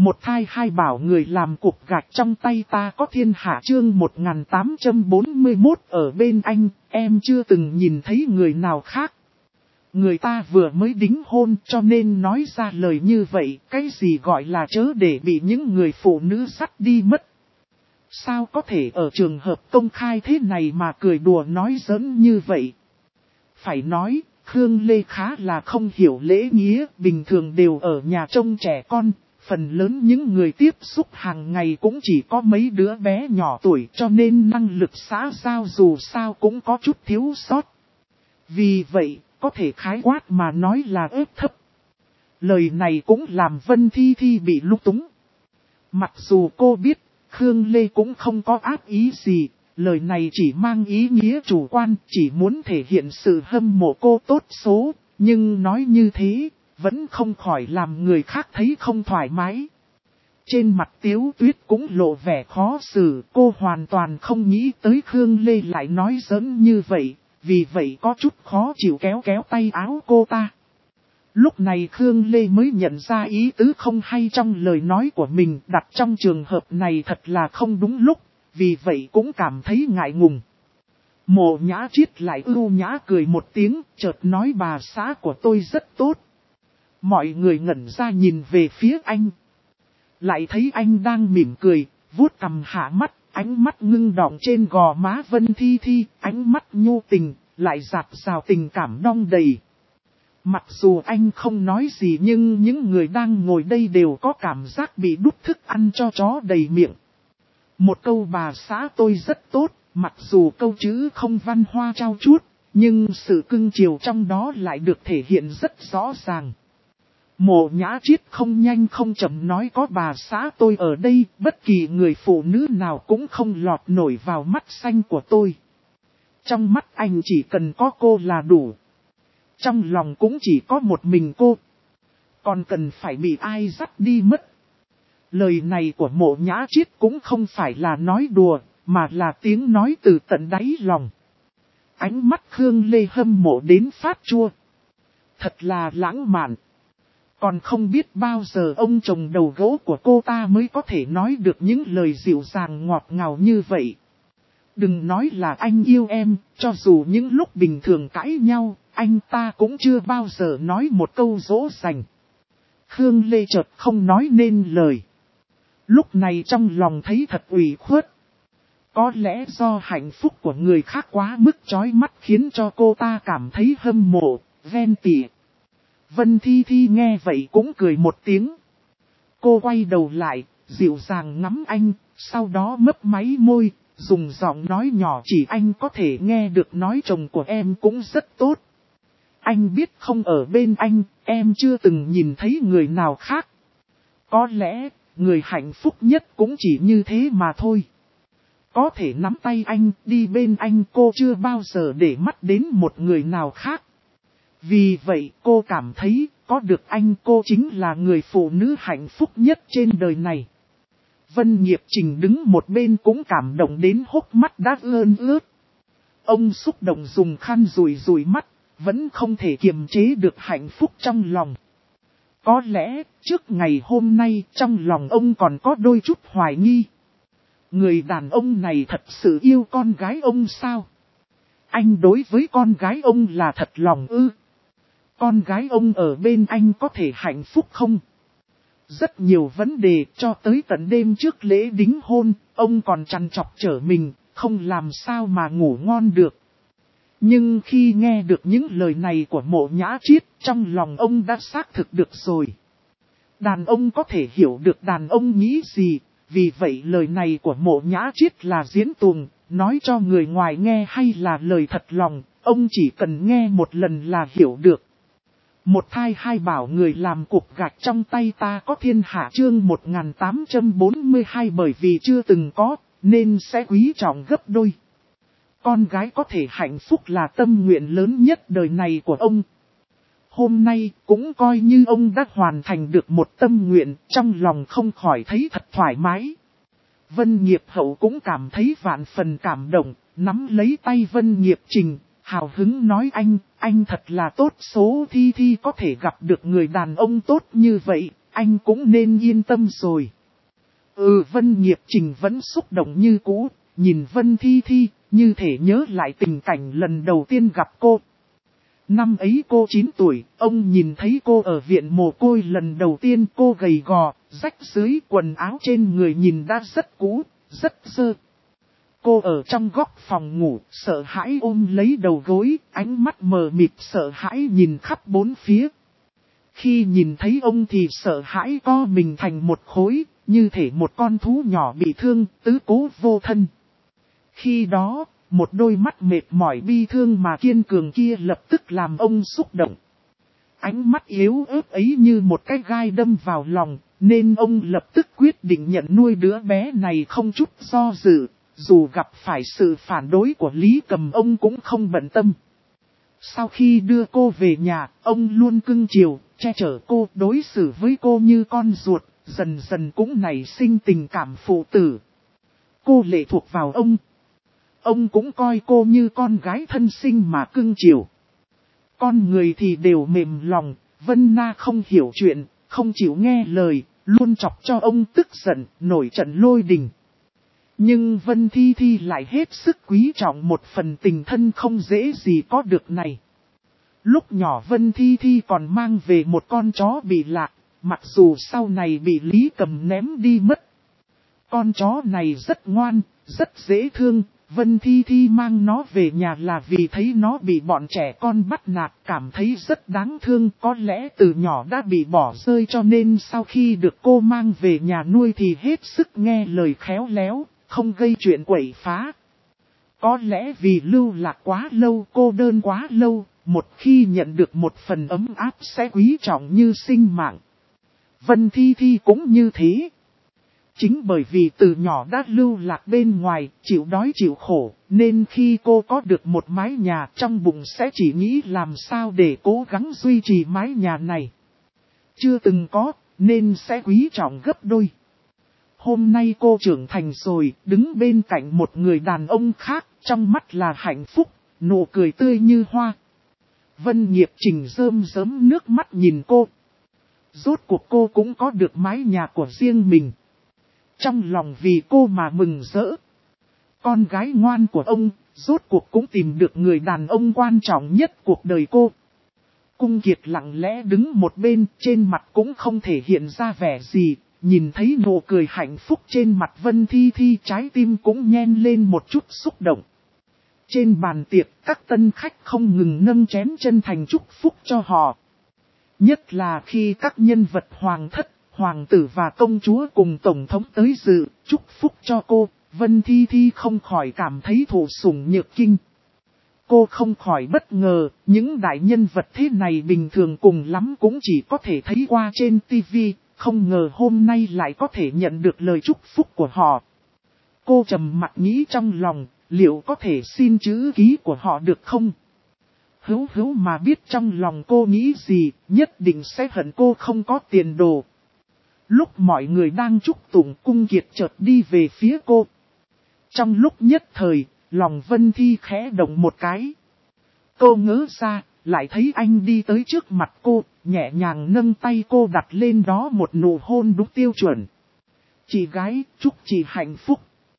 Một thai hai bảo người làm cục gạch trong tay ta có thiên hạ chương 1841 ở bên anh, em chưa từng nhìn thấy người nào khác. Người ta vừa mới đính hôn cho nên nói ra lời như vậy, cái gì gọi là chớ để bị những người phụ nữ dắt đi mất. Sao có thể ở trường hợp công khai thế này mà cười đùa nói giỡn như vậy? Phải nói, Khương Lê khá là không hiểu lễ nghĩa, bình thường đều ở nhà trông trẻ con. Phần lớn những người tiếp xúc hàng ngày cũng chỉ có mấy đứa bé nhỏ tuổi cho nên năng lực xã giao dù sao cũng có chút thiếu sót. Vì vậy, có thể khái quát mà nói là ép thấp. Lời này cũng làm Vân Thi Thi bị lung túng. Mặc dù cô biết, Khương Lê cũng không có ác ý gì, lời này chỉ mang ý nghĩa chủ quan, chỉ muốn thể hiện sự hâm mộ cô tốt số, nhưng nói như thế, vẫn không khỏi làm người khác thấy không thoải mái. Trên mặt Tiếu Tuyết cũng lộ vẻ khó xử, cô hoàn toàn không nghĩ tới Khương Lê lại nói giỡn như vậy, vì vậy có chút khó chịu kéo kéo tay áo cô ta. Lúc này Khương Lê mới nhận ra ý tứ không hay trong lời nói của mình đặt trong trường hợp này thật là không đúng lúc, vì vậy cũng cảm thấy ngại ngùng. Mộ Nhã Triết lại ưu nhã cười một tiếng, chợt nói bà xã của tôi rất tốt. Mọi người ngẩn ra nhìn về phía anh. Lại thấy anh đang mỉm cười, vuốt cằm hạ mắt, ánh mắt ngưng đọng trên gò má Vân Thi Thi, ánh mắt nhu tình, lại dạt dào tình cảm đong đầy. Mặc dù anh không nói gì nhưng những người đang ngồi đây đều có cảm giác bị đút thức ăn cho chó đầy miệng. Một câu bà xã tôi rất tốt, mặc dù câu chữ không văn hoa trao chuốt, nhưng sự cưng chiều trong đó lại được thể hiện rất rõ ràng. Mộ Nhã Triết không nhanh không chậm nói có bà xã tôi ở đây, bất kỳ người phụ nữ nào cũng không lọt nổi vào mắt xanh của tôi. Trong mắt anh chỉ cần có cô là đủ. Trong lòng cũng chỉ có một mình cô. Còn cần phải bị ai dắt đi mất. Lời này của Mộ Nhã Triết cũng không phải là nói đùa, mà là tiếng nói từ tận đáy lòng. Ánh mắt Khương Lê hâm mộ đến phát chua. Thật là lãng mạn. Còn không biết bao giờ ông chồng đầu gỗ của cô ta mới có thể nói được những lời dịu dàng ngọt ngào như vậy. Đừng nói là anh yêu em, cho dù những lúc bình thường cãi nhau, anh ta cũng chưa bao giờ nói một câu dỗ dành. Khương Lê chợt không nói nên lời. Lúc này trong lòng thấy thật ủy khuất. Có lẽ do hạnh phúc của người khác quá mức chói mắt khiến cho cô ta cảm thấy hâm mộ, ghen tị. Vân Thi Thi nghe vậy cũng cười một tiếng. Cô quay đầu lại, dịu dàng ngắm anh, sau đó mấp máy môi, dùng giọng nói nhỏ chỉ anh có thể nghe được nói chồng của em cũng rất tốt. Anh biết không ở bên anh, em chưa từng nhìn thấy người nào khác. Có lẽ, người hạnh phúc nhất cũng chỉ như thế mà thôi. Có thể nắm tay anh, đi bên anh cô chưa bao giờ để mắt đến một người nào khác. Vì vậy cô cảm thấy có được anh cô chính là người phụ nữ hạnh phúc nhất trên đời này. Vân Nghiệp Trình đứng một bên cũng cảm động đến hốc mắt đã ươn ướt. Ông xúc động dùng khăn rủi mắt, vẫn không thể kiềm chế được hạnh phúc trong lòng. Có lẽ trước ngày hôm nay trong lòng ông còn có đôi chút hoài nghi. Người đàn ông này thật sự yêu con gái ông sao? Anh đối với con gái ông là thật lòng ư? Con gái ông ở bên anh có thể hạnh phúc không? Rất nhiều vấn đề cho tới tận đêm trước lễ đính hôn, ông còn trằn trọc trở mình, không làm sao mà ngủ ngon được. Nhưng khi nghe được những lời này của Mộ Nhã Triết, trong lòng ông đã xác thực được rồi. Đàn ông có thể hiểu được đàn ông nghĩ gì, vì vậy lời này của Mộ Nhã Triết là diễn tuồng, nói cho người ngoài nghe hay là lời thật lòng, ông chỉ cần nghe một lần là hiểu được. Một thai hai bảo người làm cục gạch trong tay ta có thiên hạ chương 1842 bởi vì chưa từng có, nên sẽ quý trọng gấp đôi. Con gái có thể hạnh phúc là tâm nguyện lớn nhất đời này của ông. Hôm nay cũng coi như ông đã hoàn thành được một tâm nguyện, trong lòng không khỏi thấy thật thoải mái. Vân Nghiệp Hậu cũng cảm thấy vạn phần cảm động, nắm lấy tay Vân Nghiệp Trình, hào hứng nói anh thật là tốt số Thi Thi có thể gặp được người đàn ông tốt như vậy, anh cũng nên yên tâm rồi. Vân Nghiệp Trình vẫn xúc động như cũ, nhìn Vân Thi Thi, như thể nhớ lại tình cảnh lần đầu tiên gặp cô. Năm ấy cô 9 tuổi, ông nhìn thấy cô ở viện mồ côi lần đầu tiên, cô gầy gò, rách rưới, quần áo trên người nhìn đã rất cũ, rất dơ. Cô ở trong góc phòng ngủ, sợ hãi ôm lấy đầu gối, ánh mắt mờ mịt sợ hãi nhìn khắp bốn phía. Khi nhìn thấy ông thì sợ hãi co mình thành một khối, như thể một con thú nhỏ bị thương, tứ cố vô thân. Khi đó, một đôi mắt mệt mỏi bi thương mà kiên cường kia lập tức làm ông xúc động. Ánh mắt yếu ớt ấy như một cái gai đâm vào lòng, nên ông lập tức quyết định nhận nuôi đứa bé này không chút do dự, dù gặp phải sự phản đối của Lý Cầm ông cũng không bận tâm. Sau khi đưa cô về nhà, ông luôn cưng chiều, che chở cô, đối xử với cô như con ruột, dần dần cũng nảy sinh tình cảm phụ tử. Cô lệ thuộc vào ông. Ông cũng coi cô như con gái thân sinh mà cưng chiều. Con người thì đều mềm lòng, Vân Na không hiểu chuyện, không chịu nghe lời, luôn chọc cho ông tức giận, nổi trận lôi đình. Nhưng Vân Thi Thi lại hết sức quý trọng một phần tình thân không dễ gì có được này. Lúc nhỏ Vân Thi Thi còn mang về một con chó bị lạc, mặc dù sau này bị Lý Cầm ném đi mất. Con chó này rất ngoan, rất dễ thương, Vân Thi Thi mang nó về nhà là vì thấy nó bị bọn trẻ con bắt nạt, cảm thấy rất đáng thương, có lẽ từ nhỏ đã bị bỏ rơi cho nên sau khi được cô mang về nhà nuôi thì hết sức nghe lời khéo léo, không gây chuyện quậy phá. Có lẽ vì lưu lạc quá lâu, cô đơn quá lâu, một khi nhận được một phần ấm áp sẽ quý trọng như sinh mạng. Vân Thi Thi cũng như thế. Chính bởi vì từ nhỏ đã lưu lạc bên ngoài, chịu đói chịu khổ, nên khi cô có được một mái nhà trong bụng sẽ chỉ nghĩ làm sao để cố gắng duy trì mái nhà này. Chưa từng có, nên sẽ quý trọng gấp đôi. Hôm nay cô trưởng thành rồi, đứng bên cạnh một người đàn ông khác, trong mắt là hạnh phúc, nụ cười tươi như hoa. Vân Nghiệp Trình rơm rớm nước mắt nhìn cô. Rốt cuộc cô cũng có được mái nhà của riêng mình. Trong lòng vì cô mà mừng rỡ. Con gái ngoan của ông, rốt cuộc cũng tìm được người đàn ông quan trọng nhất cuộc đời cô. Cung Kiệt lặng lẽ đứng một bên, trên mặt cũng không thể hiện ra vẻ gì. Nhìn thấy nụ cười hạnh phúc trên mặt Vân Thi Thi, trái tim cũng nhen lên một chút xúc động. Trên bàn tiệc, các tân khách không ngừng nâng chén chân thành chúc phúc cho họ. Nhất là khi các nhân vật hoàng thất, hoàng tử và công chúa cùng tổng thống tới dự, chúc phúc cho cô, Vân Thi Thi không khỏi cảm thấy thụ sủng nhược kinh. Cô không khỏi bất ngờ, những đại nhân vật thế này bình thường cùng lắm cũng chỉ có thể thấy qua trên TV, không ngờ hôm nay lại có thể nhận được lời chúc phúc của họ. Cô trầm mặc nghĩ trong lòng, liệu có thể xin chữ ký của họ được không? Hữu mà biết trong lòng cô nghĩ gì, nhất định sẽ hận cô không có tiền đồ. Lúc mọi người đang chúc tụng, Cung Kiệt chợt đi về phía cô. Trong lúc nhất thời, lòng Vân Thi khẽ động một cái. Cô ngỡ ra, lại thấy anh đi tới trước mặt cô, nhẹ nhàng nâng tay cô đặt lên đó một nụ hôn đúng tiêu chuẩn. Chị gái, chúc chị hạnh phúc.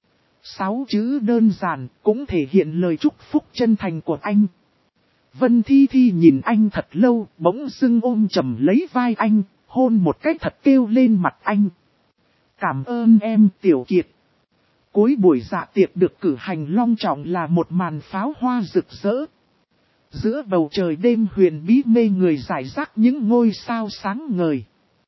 6 chữ đơn giản, cũng thể hiện lời chúc phúc chân thành của anh. Vân Thi Thi nhìn anh thật lâu, bỗng dưng ôm chầm lấy vai anh, hôn một cái thật kêu lên mặt anh. Cảm ơn em Tiểu Kiệt. Cuối buổi dạ tiệc được cử hành long trọng là một màn pháo hoa rực rỡ. Giữa bầu trời đêm huyền bí mê người rải rác những ngôi sao sáng ngời.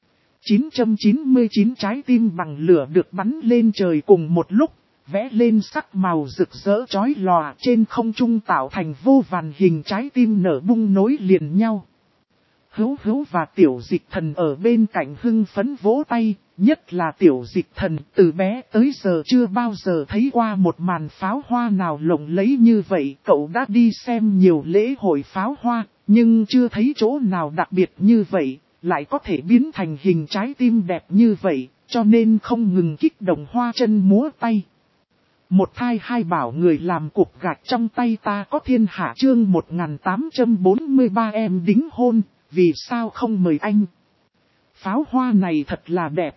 999 trái tim bằng lửa được bắn lên trời cùng một lúc, vẽ lên sắc màu rực rỡ chói lòa trên không trung tạo thành vô vàn hình trái tim nở bung nối liền nhau. Hữu và Tiểu Dịch Thần ở bên cạnh hưng phấn vỗ tay, nhất là Tiểu Dịch Thần từ bé tới giờ chưa bao giờ thấy qua một màn pháo hoa nào lộng lẫy như vậy. Cậu đã đi xem nhiều lễ hội pháo hoa, nhưng chưa thấy chỗ nào đặc biệt như vậy, lại có thể biến thành hình trái tim đẹp như vậy, cho nên không ngừng kích động hoa chân múa tay. Một thai hai bảo người làm cục gạch trong tay ta có thiên hạ chương 1843 em đính hôn, vì sao không mời anh? pháo hoa này thật là đẹp.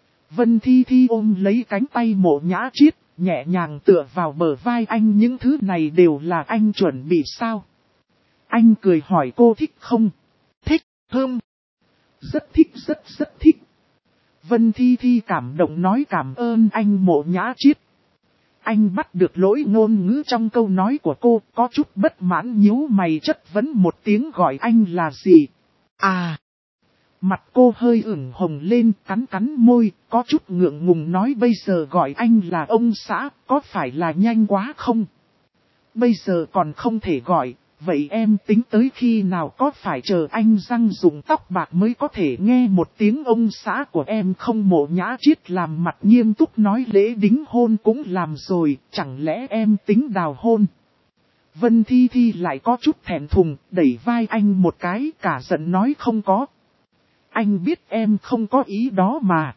Vân Thi Thi ôm lấy cánh tay Mộ Nhã Chiết, nhẹ nhàng tựa vào bờ vai anh. Những thứ này đều là anh chuẩn bị sao? Anh cười hỏi cô thích không? Thích, thơm. Rất thích, rất thích. Vân Thi Thi cảm động nói cảm ơn anh Mộ Nhã Chiết. Anh bắt được lỗi ngôn ngữ trong câu nói của cô, có chút bất mãn nhíu mày chất vấn một tiếng gọi anh là gì? À! Mặt cô hơi ửng hồng lên, cắn môi, có chút ngượng ngùng nói bây giờ gọi anh là ông xã, có phải là nhanh quá không? Bây giờ còn không thể gọi, vậy em tính tới khi nào có phải chờ anh răng dùng tóc bạc mới có thể nghe một tiếng ông xã của em không? Mộ Nhã Chiết làm mặt nghiêm túc nói lễ đính hôn cũng làm rồi, chẳng lẽ em tính đào hôn? Vân Thi Thi lại có chút thẹn thùng, đẩy vai anh một cái, cả giận nói không có. Anh biết em không có ý đó mà.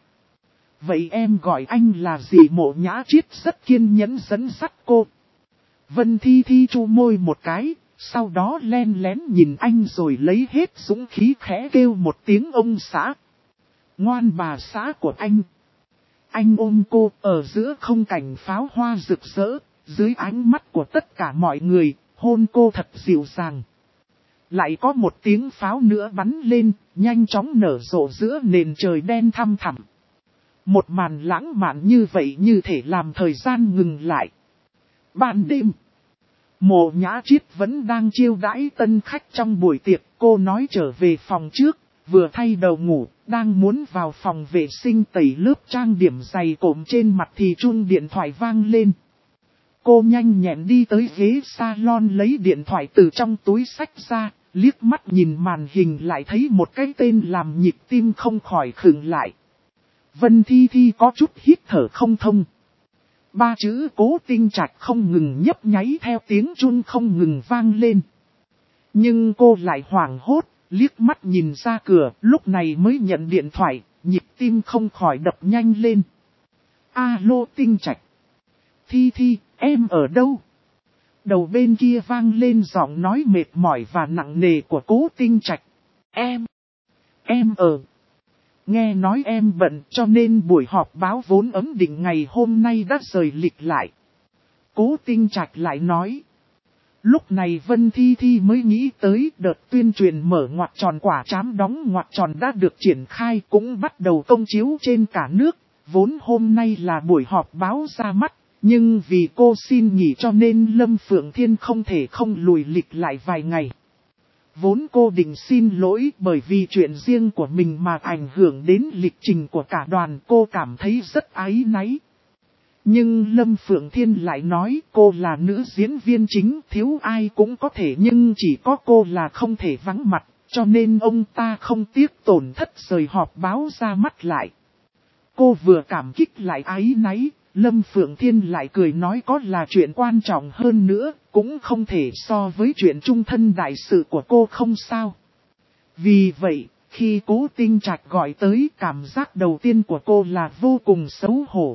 Vậy em gọi anh là gì? Mộ Nhã Chiết rất kiên nhẫn dẫn dắt cô. Vân Thi Thi chu môi một cái, sau đó len lén nhìn anh rồi lấy hết dũng khí khẽ kêu một tiếng ông xã. Ngoan bà xã của anh. Anh ôm cô ở giữa không cảnh pháo hoa rực rỡ, dưới ánh mắt của tất cả mọi người, hôn cô thật dịu dàng. Lại có một tiếng pháo nữa bắn lên, nhanh chóng nở rộ giữa nền trời đen thăm thẳm. Một màn lãng mạn như vậy như thể làm thời gian ngừng lại. Ban đêm, Mộ Nhã Chiết vẫn đang chiêu đãi tân khách trong buổi tiệc. Cô nói trở về phòng trước, vừa thay đầu ngủ, đang muốn vào phòng vệ sinh tẩy lớp trang điểm dày cộm trên mặt thì chuông điện thoại vang lên. Cô nhanh nhẹn đi tới ghế salon lấy điện thoại từ trong túi xách ra, liếc mắt nhìn màn hình lại thấy một cái tên làm nhịp tim không khỏi khựng lại. Vân Thi Thi có chút hít thở không thông. 3 chữ Cố Tinh Trạch không ngừng nhấp nháy theo tiếng chuông không ngừng vang lên. Nhưng cô lại hoảng hốt, liếc mắt nhìn ra cửa, lúc này mới nhận điện thoại, nhịp tim không khỏi đập nhanh lên. Alo Tinh Trạch. Thi Thi, em ở đâu? Đầu bên kia vang lên giọng nói mệt mỏi và nặng nề của Cố Tinh Trạch. Em ở. Nghe nói em bận cho nên buổi họp báo vốn ấm định ngày hôm nay đã rời lịch lại. Cố Tinh Trạch lại nói. Lúc này Vân Thi Thi mới nghĩ tới đợt tuyên truyền mở ngoặc tròn quả trám đóng ngoặc tròn đã được triển khai cũng bắt đầu công chiếu trên cả nước. Vốn hôm nay là buổi họp báo ra mắt, nhưng vì cô xin nghỉ cho nên Lâm Phượng Thiên không thể không lùi lịch lại vài ngày. Vốn cô định xin lỗi bởi vì chuyện riêng của mình mà ảnh hưởng đến lịch trình của cả đoàn, cô cảm thấy rất áy náy. Nhưng Lâm Phượng Thiên lại nói cô là nữ diễn viên chính, thiếu ai cũng có thể nhưng chỉ có cô là không thể vắng mặt, cho nên ông ta không tiếc tổn thất rời họp báo ra mắt lại. Cô vừa cảm kích lại áy náy, Lâm Phượng Thiên lại cười nói có là chuyện quan trọng hơn nữa, cũng không thể so với chuyện chung thân đại sự của cô không sao. Vì vậy, khi Cố Tinh Trạch gọi tới, cảm giác đầu tiên của cô là vô cùng xấu hổ.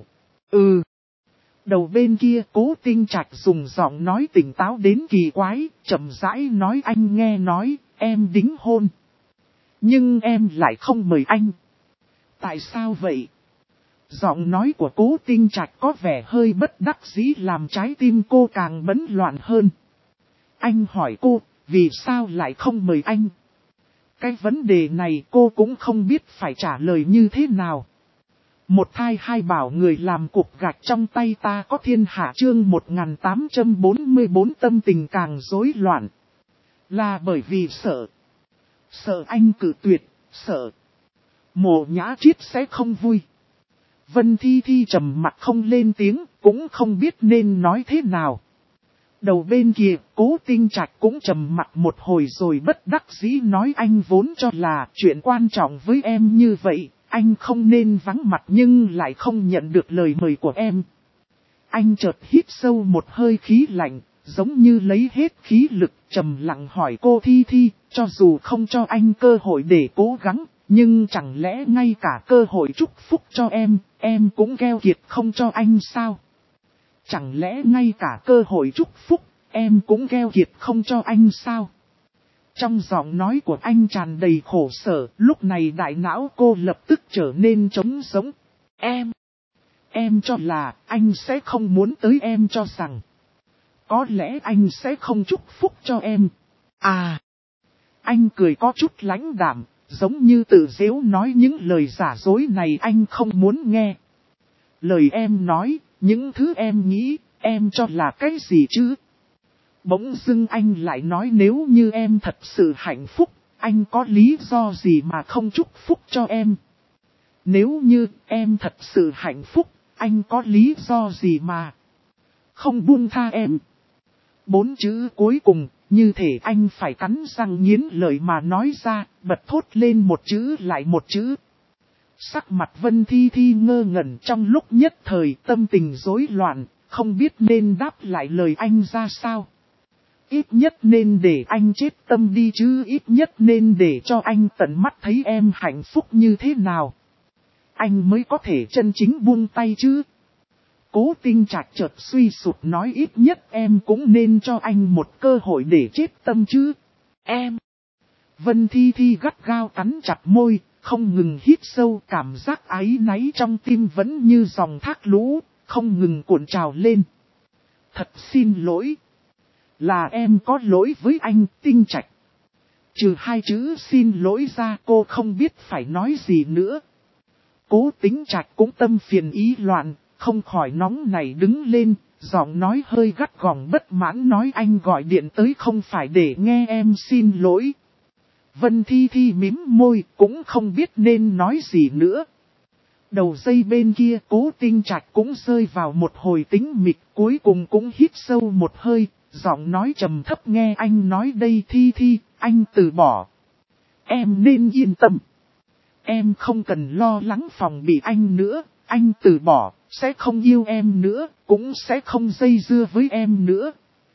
Đầu bên kia Cố Tinh Trạch dùng giọng nói tỉnh táo đến kỳ quái, chậm rãi nói anh nghe nói, em đính hôn. Nhưng em lại không mời anh. Tại sao vậy? Giọng nói của Cố Tinh Trạch có vẻ hơi bất đắc dĩ làm trái tim cô càng bấn loạn hơn. Anh hỏi cô, vì sao lại không mời anh? Cái vấn đề này cô cũng không biết phải trả lời như thế nào. Một thai hai bảo người làm cục gạch trong tay ta có thiên hạ chương 1844 tâm tình càng rối loạn. Là bởi vì sợ. Sợ anh cự tuyệt, sợ Mộ Nhã Chiết sẽ không vui. Vân Thi Thi trầm mặt không lên tiếng, cũng không biết nên nói thế nào. Đầu bên kia, Cố Tinh Trạch cũng trầm mặt một hồi rồi bất đắc dĩ nói anh vốn cho là chuyện quan trọng với em như vậy, anh không nên vắng mặt nhưng lại không nhận được lời mời của em. Anh chợt hít sâu một hơi khí lạnh, giống như lấy hết khí lực, trầm lặng hỏi cô Thi Thi, cho dù không cho anh cơ hội để cố gắng, nhưng chẳng lẽ ngay cả cơ hội chúc phúc cho em cũng keo kiệt không cho anh sao? Chẳng lẽ ngay cả cơ hội chúc phúc, em cũng keo kiệt không cho anh sao? Trong giọng nói của anh tràn đầy khổ sở, lúc này đại não cô lập tức trở nên trống rỗng. Em cho là anh sẽ không muốn tới, em cho rằng có lẽ anh sẽ không chúc phúc cho em. À, anh cười có chút lãnh đạm, giống như tự giễu nói những lời giả dối này anh không muốn nghe. Lời em nói, những thứ em nghĩ, em cho là cái gì chứ? Bỗng dưng anh lại nói nếu như em thật sự hạnh phúc, anh có lý do gì mà không chúc phúc cho em? Nếu như em thật sự hạnh phúc, anh có lý do gì mà không buông tha em? 4 chữ cuối cùng, như thể anh phải cắn răng nghiến lợi mà nói ra, bật thốt lên một chữ lại một chữ. Sắc mặt Vân Thi Thi ngơ ngẩn, trong lúc nhất thời tâm tình rối loạn, không biết nên đáp lại lời anh ra sao. Ít nhất nên để anh chết tâm đi chứ, ít nhất nên để cho anh tận mắt thấy em hạnh phúc như thế nào. Anh mới có thể chân chính buông tay chứ. Cố Tinh Trạch chợt suy sụp nói ít nhất em cũng nên cho anh một cơ hội để chết tâm chứ. Em. Vân Thi Thi gắt gao cắn chặt môi, không ngừng hít sâu, cảm giác áy náy trong tim vẫn như dòng thác lũ, không ngừng cuộn trào lên. Thật xin lỗi. Là em có lỗi với anh, Tinh Trạch. Trừ 2 chữ xin lỗi ra cô không biết phải nói gì nữa. Cố Tinh Trạch cũng tâm phiền ý loạn, không khỏi nóng nảy đứng lên, giọng nói hơi gắt gỏng bất mãn nói anh gọi điện tới không phải để nghe em xin lỗi. Vân Thi Thi mím môi cũng không biết nên nói gì nữa. Đầu dây bên kia Cố Tinh Trạch cũng rơi vào một hồi tĩnh mịch, cuối cùng cũng hít sâu một hơi, giọng nói trầm thấp nghe anh nói đây Thi Thi, anh từ bỏ. Em nên yên tâm. Em không cần lo lắng phòng bị anh nữa, anh từ bỏ, sẽ không yêu em nữa, cũng sẽ không dây dưa với em nữa.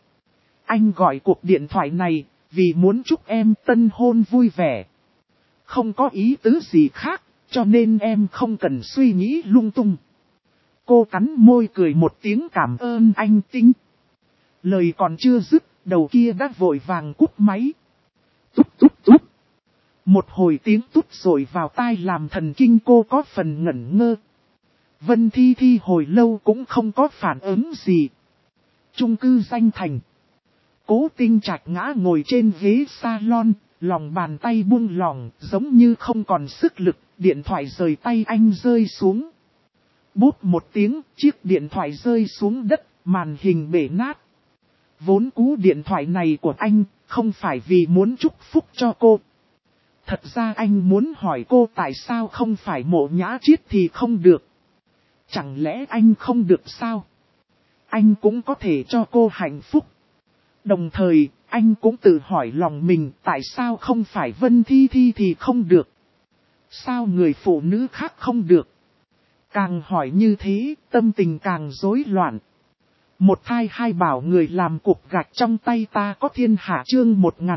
Anh gọi cuộc điện thoại này, vì muốn chúc em tân hôn vui vẻ. Không có ý tứ gì khác, cho nên em không cần suy nghĩ lung tung. Cô cắn môi cười một tiếng cảm ơn anh Tinh. Lời còn chưa dứt, đầu kia đã vội vàng cúp máy. Túp túp túp. Một hồi tiếng tút rồi vào tai làm thần kinh cô có phần ngẩn ngơ. Vân Thi Thi hồi lâu cũng không có phản ứng gì. Chung cư Danh Thành. Cố Tinh Trạch ngã ngồi trên ghế salon, lòng bàn tay buông lỏng, giống như không còn sức lực, điện thoại rời tay anh rơi xuống. Bốp một tiếng, chiếc điện thoại rơi xuống đất, màn hình bể nát. Vốn cú điện thoại này của anh, không phải vì muốn chúc phúc cho cô. Thật ra anh muốn hỏi cô tại sao không phải Mộ Nhã Chiết thì không được. Chẳng lẽ anh không được sao? Anh cũng có thể cho cô hạnh phúc. Đồng thời, anh cũng tự hỏi lòng mình tại sao không phải Vân Thi Thi thì không được. Sao người phụ nữ khác không được? Càng hỏi như thế, tâm tình càng rối loạn. Một thai hai bảo người làm cục gạch trong tay ta có thiên hạ chương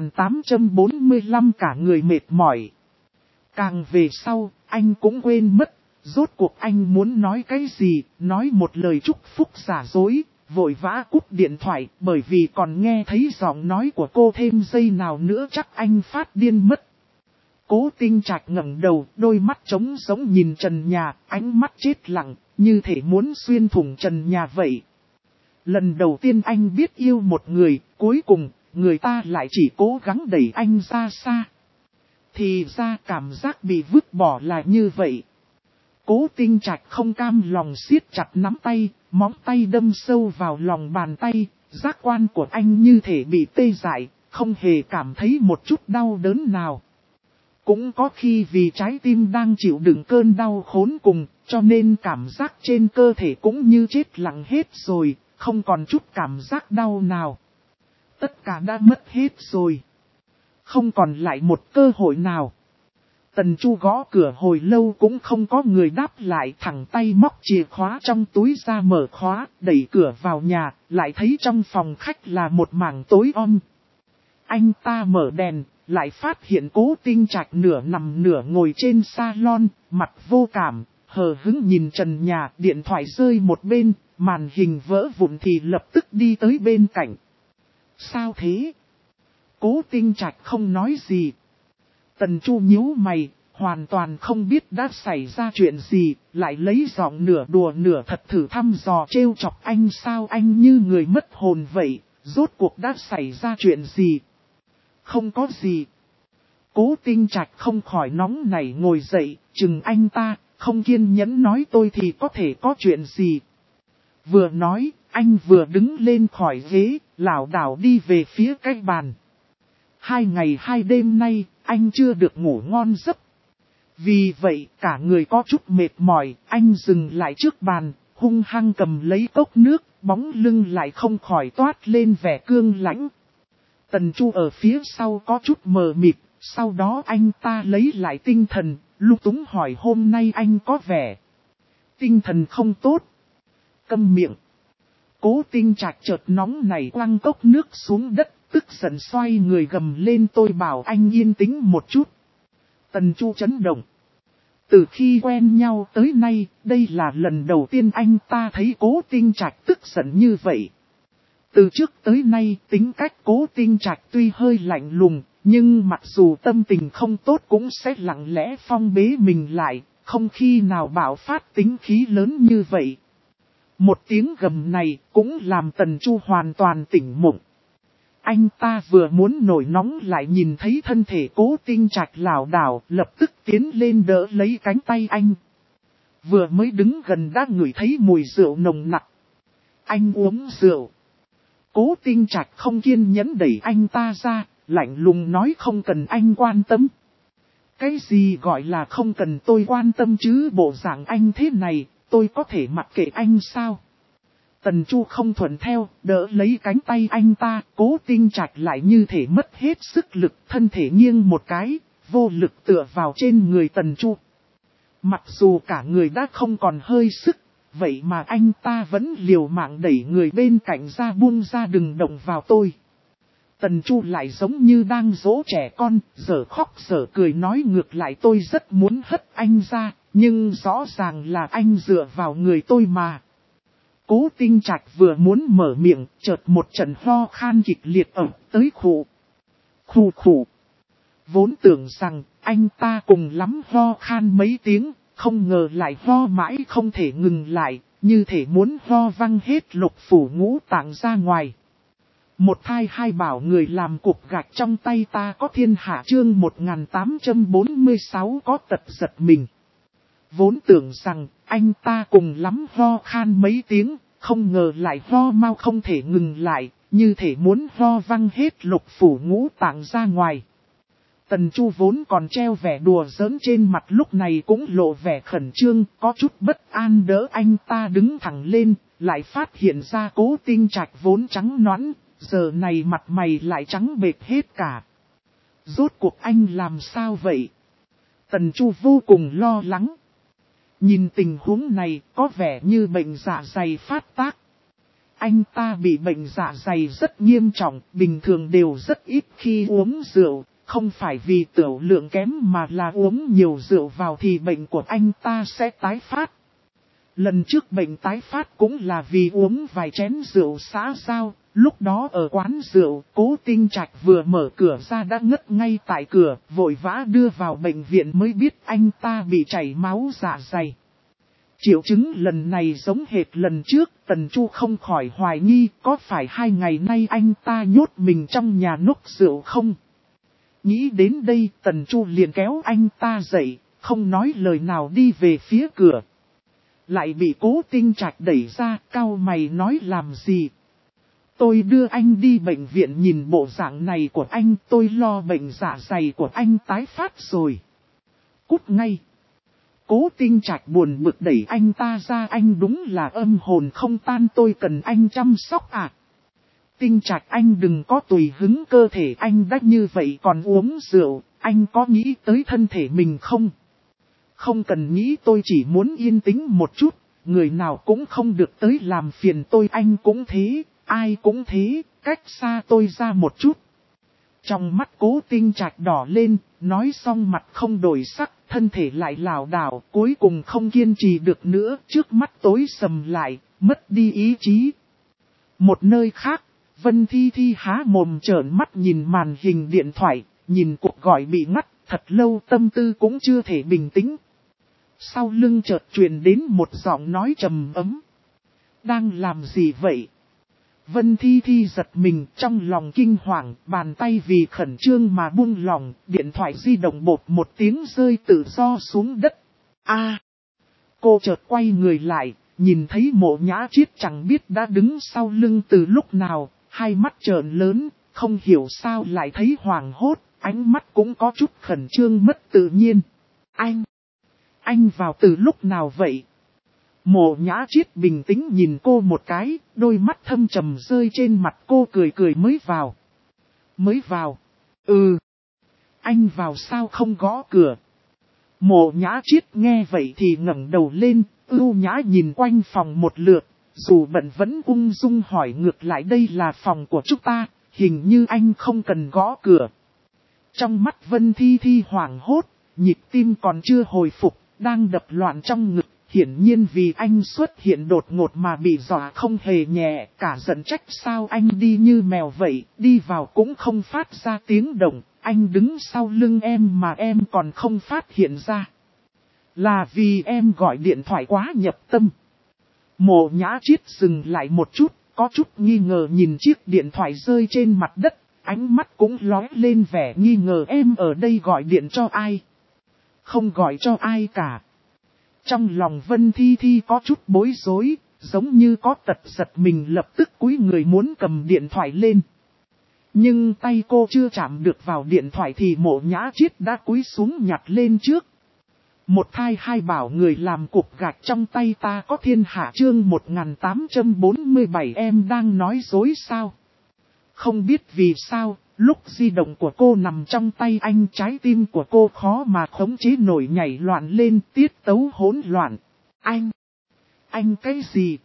1845 cả người mệt mỏi. Càng về sau, anh cũng quên mất, rốt cuộc anh muốn nói cái gì, nói một lời chúc phúc giả dối, vội vã cúp điện thoại bởi vì còn nghe thấy giọng nói của cô thêm giây nào nữa chắc anh phát điên mất. Cố Tinh Trạch ngẩng đầu, đôi mắt trống giống nhìn trần nhà, ánh mắt chết lặng, như thể muốn xuyên thủng trần nhà vậy. Lần đầu tiên anh biết yêu một người, cuối cùng, người ta lại chỉ cố gắng đẩy anh ra xa. Thì ra cảm giác bị vứt bỏ là như vậy. Cố Tinh Trạch không cam lòng siết chặt nắm tay, móng tay đâm sâu vào lòng bàn tay, giác quan của anh như thể bị tê dại, không hề cảm thấy một chút đau đớn nào. Cũng có khi vì trái tim đang chịu đựng cơn đau khốn cùng, cho nên cảm giác trên cơ thể cũng như chết lặng hết rồi, không còn chút cảm giác đau nào. Tất cả đã mất hết rồi. Không còn lại một cơ hội nào. Tần Chu gõ cửa hồi lâu cũng không có người đáp lại, thẳng tay móc chìa khóa trong túi ra mở khóa, đẩy cửa vào nhà, lại thấy trong phòng khách là một mảng tối om. Anh ta mở đèn, lại phát hiện Cố Tinh Trạch nửa nằm nửa ngồi trên salon, mặt vô cảm, hờ hững nhìn trần nhà, điện thoại rơi một bên, màn hình vỡ vụn thì lập tức đi tới bên cạnh. Sao thế? Cố Tinh Trạch không nói gì. Tần Chu nhíu mày, hoàn toàn không biết đã xảy ra chuyện gì, lại lấy giọng nửa đùa nửa thật thử thăm dò trêu chọc anh. Sao anh như người mất hồn vậy, rốt cuộc đã xảy ra chuyện gì? Không có gì. Cố Tinh Trạch không khỏi nóng nảy ngồi dậy, chừng anh ta, không kiên nhẫn nói tôi thì có thể có chuyện gì. Vừa nói, anh vừa đứng lên khỏi ghế, lảo đảo đi về phía cái bàn. 2 ngày 2 đêm nay, anh chưa được ngủ ngon giấc. Vì vậy, cả người có chút mệt mỏi, anh dừng lại trước bàn, hung hăng cầm lấy cốc nước, bóng lưng lại không khỏi toát lên vẻ cương lãnh. Tần Chu ở phía sau có chút mờ mịt, sau đó anh ta lấy lại tinh thần, lúng túng hỏi hôm nay anh có vẻ tinh thần không tốt. Câm miệng. Cố Tinh Trạch chợt nóng nảy quăng cốc nước xuống đất, tức giận xoay người gầm lên tôi bảo anh yên tĩnh một chút. Tần Chu chấn động. Từ khi quen nhau tới nay, đây là lần đầu tiên anh ta thấy Cố Tinh Trạch tức giận như vậy. Từ trước tới nay, tính cách Cố Tinh Trạch tuy hơi lạnh lùng, nhưng mặc dù tâm tình không tốt cũng sẽ lặng lẽ phong bế mình lại, không khi nào bạo phát tính khí lớn như vậy. Một tiếng gầm này cũng làm Tần Chu hoàn toàn tỉnh mộng. Anh ta vừa muốn nổi nóng lại nhìn thấy thân thể Cố Tinh Trạch lảo đảo, lập tức tiến lên đỡ lấy cánh tay anh. Vừa mới đứng gần đã ngửi thấy mùi rượu nồng nặc. Anh uống rượu. Cố Tinh Trạch không kiên nhẫn đẩy anh ta ra, lạnh lùng nói không cần anh quan tâm. Cái gì gọi là không cần tôi quan tâm chứ, bộ dạng anh thế này, tôi có thể mặc kệ anh sao? Tần Chu không thuận theo, đỡ lấy cánh tay anh ta, Cố Tinh Trạch lại như thể mất hết sức lực, thân thể nghiêng một cái, vô lực tựa vào trên người Tần Chu. Mặc dù cả người đã không còn hơi sức, vậy mà anh ta vẫn liều mạng đẩy người bên cạnh ra buông ra đừng động vào tôi. Tần Chu lại giống như đang dỗ trẻ con, giở khóc giở cười nói ngược lại tôi rất muốn hất anh ra, nhưng rõ ràng là anh dựa vào người tôi mà. Cố Tinh Trạch vừa muốn mở miệng, chợt một trận ho khan kịch liệt ập tới khụ. Khụ khụ. Vốn tưởng rằng anh ta cùng lắm ho khan mấy tiếng, không ngờ lại ho mãi không thể ngừng lại, như thể muốn ho văng hết lục phủ ngũ tạng ra ngoài. Một thai hai bảo người làm cục gạch trong tay ta có thiên hạ chương 1846 có tật giật mình. Vốn tưởng rằng anh ta cùng lắm ho khan mấy tiếng, không ngờ lại ho mau không thể ngừng lại, như thể muốn ho văng hết lục phủ ngũ tạng ra ngoài. Tần Chu vốn còn treo vẻ đùa giỡn trên mặt lúc này cũng lộ vẻ khẩn trương, có chút bất an đỡ anh ta đứng thẳng lên, lại phát hiện ra Cố Tinh Trạch vốn trắng nõn, giờ này mặt mày lại trắng bệch hết cả. Rốt cuộc anh làm sao vậy? Tần Chu vô cùng lo lắng. Nhìn tình huống này có vẻ như bệnh dạ dày phát tác. Anh ta bị bệnh dạ dày rất nghiêm trọng, bình thường đều rất ít khi uống rượu, không phải vì tiểu lượng kém mà là uống nhiều rượu vào thì bệnh của anh ta sẽ tái phát. Lần trước bệnh tái phát cũng là vì uống vài chén rượu xã giao, lúc đó ở quán rượu, Cố Tinh Trạch vừa mở cửa ra đã ngất ngay tại cửa, vội vã đưa vào bệnh viện mới biết anh ta bị chảy máu dạ dày. Triệu chứng lần này giống hệt lần trước, Tần Chu không khỏi hoài nghi có phải 2 ngày nay anh ta nhốt mình trong nhà nốc rượu không? Nghĩ đến đây, Tần Chu liền kéo anh ta dậy, không nói lời nào đi về phía cửa. Lại bị Cố Tinh Trạch đẩy ra, cau mày nói làm gì? Tôi đưa anh đi bệnh viện, nhìn bộ dạng này của anh, tôi lo bệnh dạ dày của anh tái phát rồi. Cút ngay. Cố Tinh Trạch buồn bực đẩy anh ta ra, anh đúng là âm hồn không tan, tôi cần anh chăm sóc à. Tinh Trạch anh đừng có tùy hứng, cơ thể anh đã như vậy còn uống rượu, anh có nghĩ tới thân thể mình không? Không cần nghĩ, tôi chỉ muốn yên tĩnh một chút, người nào cũng không được tới làm phiền tôi, anh cũng thế, ai cũng thế, cách xa tôi ra một chút. Trong mắt Cố Tinh Trạch đỏ lên, nói xong mặt không đổi sắc, thân thể lại lảo đảo, cuối cùng không kiên trì được nữa, trước mắt tối sầm lại, mất đi ý chí. Một nơi khác, Vân Thi Thi há mồm trợn mắt nhìn màn hình điện thoại, nhìn cuộc gọi bị ngắt, thật lâu tâm tư cũng chưa thể bình tĩnh. Sau lưng chợt truyền đến một giọng nói trầm ấm. Đang làm gì vậy? Vân Thi Thi giật mình, trong lòng kinh hoàng, bàn tay vì khẩn trương mà buông lỏng, điện thoại di động bột một tiếng rơi tự do xuống đất. Cô chợt quay người lại, nhìn thấy Mộ Nhã Chiết chẳng biết đã đứng sau lưng từ lúc nào, hai mắt trợn lớn, không hiểu sao lại thấy hoảng hốt, ánh mắt cũng có chút khẩn trương mất tự nhiên. Anh vào từ lúc nào vậy? Mộ Nhã Chiết bình tĩnh nhìn cô một cái, đôi mắt thâm trầm rơi trên mặt cô, cười cười. Mới vào? Ừ. Anh vào sao không gõ cửa? Mộ Nhã Chiết nghe vậy thì ngẩng đầu lên, ưu nhã nhìn quanh phòng một lượt, dù bận vẫn ung dung hỏi ngược lại, đây là phòng của chúng ta, hình như anh không cần gõ cửa. Trong mắt Vân Thi Thi hoảng hốt, nhịp tim còn chưa hồi phục, đang đập loạn trong ngực, hiển nhiên vì anh xuất hiện đột ngột mà bị dọa không hề nhẹ, cả giận trách sao anh đi như mèo vậy, đi vào cũng không phát ra tiếng động, anh đứng sau lưng em mà em còn không phát hiện ra. Là vì em gọi điện thoại quá nhập tâm. Mộ Nhã Chiết dừng lại một chút, có chút nghi ngờ nhìn chiếc điện thoại rơi trên mặt đất, ánh mắt cũng lóe lên vẻ nghi ngờ. Em ở đây gọi điện cho ai? Không gọi cho ai cả. Trong lòng Vân Thi Thi có chút bối rối, giống như có tật giật mình, lập tức cúi người muốn cầm điện thoại lên. Nhưng tay cô chưa chạm được vào điện thoại thì Mộ Nhã Chiết đã cúi xuống nhặt lên trước. Một thai hai bảo người làm cục gạch trong tay ta có thiên hạ, chương 1847. Em đang nói dối sao? Không biết vì sao, lúc di động của cô nằm trong tay anh, trái tim của cô khó mà khống chế nổi, nhảy loạn lên, tiết tấu hỗn loạn. Anh cái gì?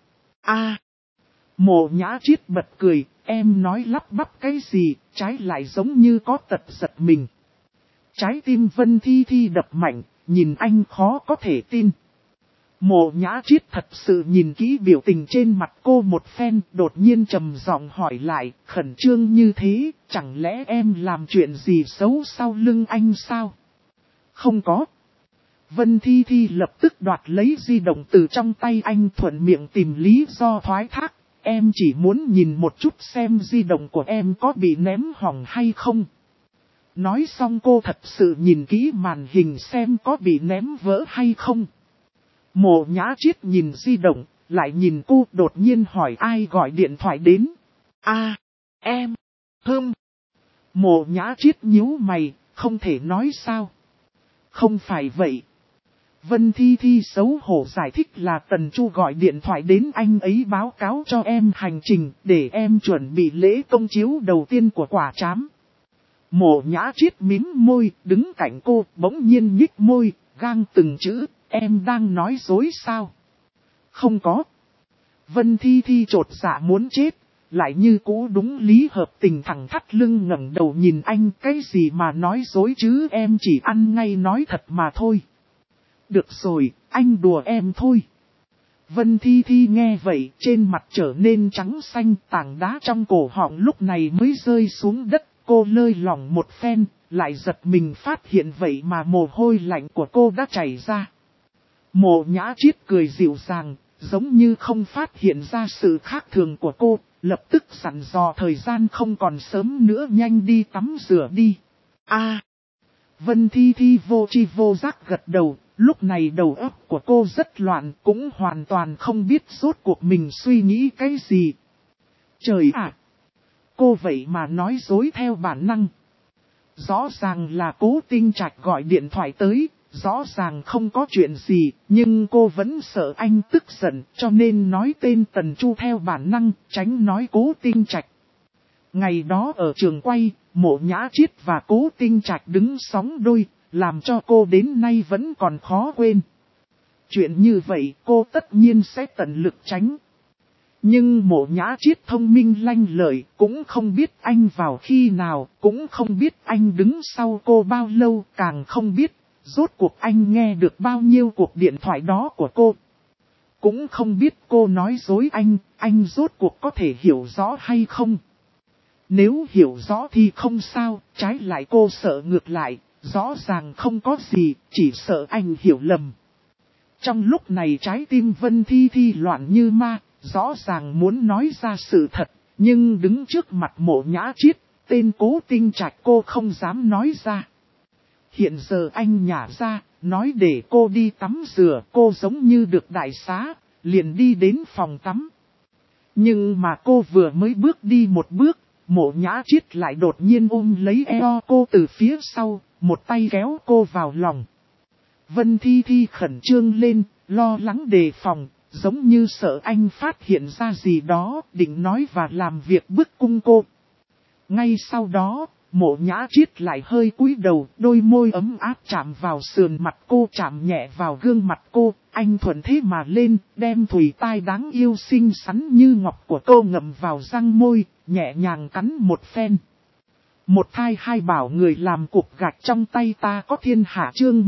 Mộ Nhã Chiết bật cười, em nói lắp bắp cái gì, trái lại giống như có tật giật mình. Trái tim Vân Thi Thi đập mạnh, nhìn anh khó có thể tin. Mộ Nhã Chiết thật sự nhìn kỹ biểu tình trên mặt cô một phen, đột nhiên trầm giọng hỏi lại, khẩn trương như thế, chẳng lẽ em làm chuyện gì xấu sau lưng anh sao? Không có. Vân Thi Thi lập tức đoạt lấy di động từ trong tay anh, thuận miệng tìm lý do thoái thác. Em chỉ muốn nhìn một chút xem di động của em có bị ném hỏng hay không. Nói xong cô thật sự nhìn kỹ màn hình xem có bị ném vỡ hay không. Mộ Nhã Chiết nhìn di động, lại nhìn cô, đột nhiên hỏi ai gọi điện thoại đến. Em. Mộ Nhã Chiết nhíu mày, không thể nói sao. Không phải vậy. Vân Thi Thi xấu hổ giải thích là Tần Chu gọi điện thoại đến, anh ấy báo cáo cho em hành trình để em chuẩn bị lễ công chiếu đầu tiên của Quả Trám. Mộ Nhã Chiết mím môi, đứng cạnh cô, bỗng nhiên nhích môi, gang từng chữ, em đang nói dối sao? Không có. Vân Thi Thi chột dạ muốn chết, lại như cũ đúng lý hợp tình thẳng thắt lưng ngẩng đầu nhìn anh, cái gì mà nói dối chứ, em chỉ ăn ngay nói thật mà thôi. Được rồi, anh đùa em thôi. Vân Thi Thi nghe vậy, trên mặt trở nên trắng xanh, tảng đá trong cổ họng lúc này mới rơi xuống đất, cô lơi lỏng một phen, lại giật mình phát hiện vậy mà mồ hôi lạnh của cô đã chảy ra. Mộ Nhã Chiết cười dịu dàng, giống như không phát hiện ra sự khác thường của cô, lập tức dặn dò thời gian không còn sớm nữa, nhanh đi tắm rửa đi. Vân Thi Thi vô tri vô giác gật đầu. Lúc này đầu óc của cô rất loạn, cũng hoàn toàn không biết rốt cuộc mình suy nghĩ cái gì. Trời ạ! Cô vậy mà nói dối theo bản năng. Rõ ràng là Cố Tinh Trạch gọi điện thoại tới, rõ ràng không có chuyện gì, nhưng cô vẫn sợ anh tức giận, cho nên nói tên Tần Chu theo bản năng, tránh nói Cố Tinh Trạch. Ngày đó ở trường quay, Mộ Nhã Chiết và Cố Tinh Trạch đứng sóng đôi, làm cho cô đến nay vẫn còn khó quên. Chuyện như vậy cô tất nhiên sẽ tận lực tránh. Nhưng Mộ Nhã Chiết thông minh lanh lợi, cũng không biết anh vào khi nào, cũng không biết anh đứng sau cô bao lâu, càng không biết rốt cuộc anh nghe được bao nhiêu cuộc điện thoại đó của cô. Cũng không biết cô nói dối anh rốt cuộc có thể hiểu rõ hay không. Nếu hiểu rõ thì không sao, trái lại cô sợ ngược lại, rõ ràng không có gì, chỉ sợ anh hiểu lầm. Trong lúc này trái tim Vân Thi Thi loạn như ma, rõ ràng muốn nói ra sự thật, nhưng đứng trước mặt Mộ Nhã Chiết, tên Cố Tinh Trạch cô không dám nói ra. Hiện giờ anh nhả ra, nói để cô đi tắm rửa, cô giống như được đại xá, liền đi đến phòng tắm. Nhưng mà cô vừa mới bước đi một bước, Mộ Nhã Chiết lại đột nhiên ôm lấy eo cô từ phía sau, một tay kéo cô vào lòng. Vân Thi Thi khẩn trương lên, lo lắng đề phòng, giống như sợ anh phát hiện ra gì đó, định nói và làm việc bức cung cô. Ngay sau đó, Mộ Nhã Chiết lại hơi cúi đầu, đôi môi ấm áp chạm vào sườn mặt cô, chạm nhẹ vào gương mặt cô, anh thuận thế mà lên, đem thùy tai đáng yêu xinh xắn như ngọc của cô ngậm vào răng môi, nhẹ nhàng cắn một phen. Một thai hai bảo người làm cục gạch trong tay ta có thiên hạ chương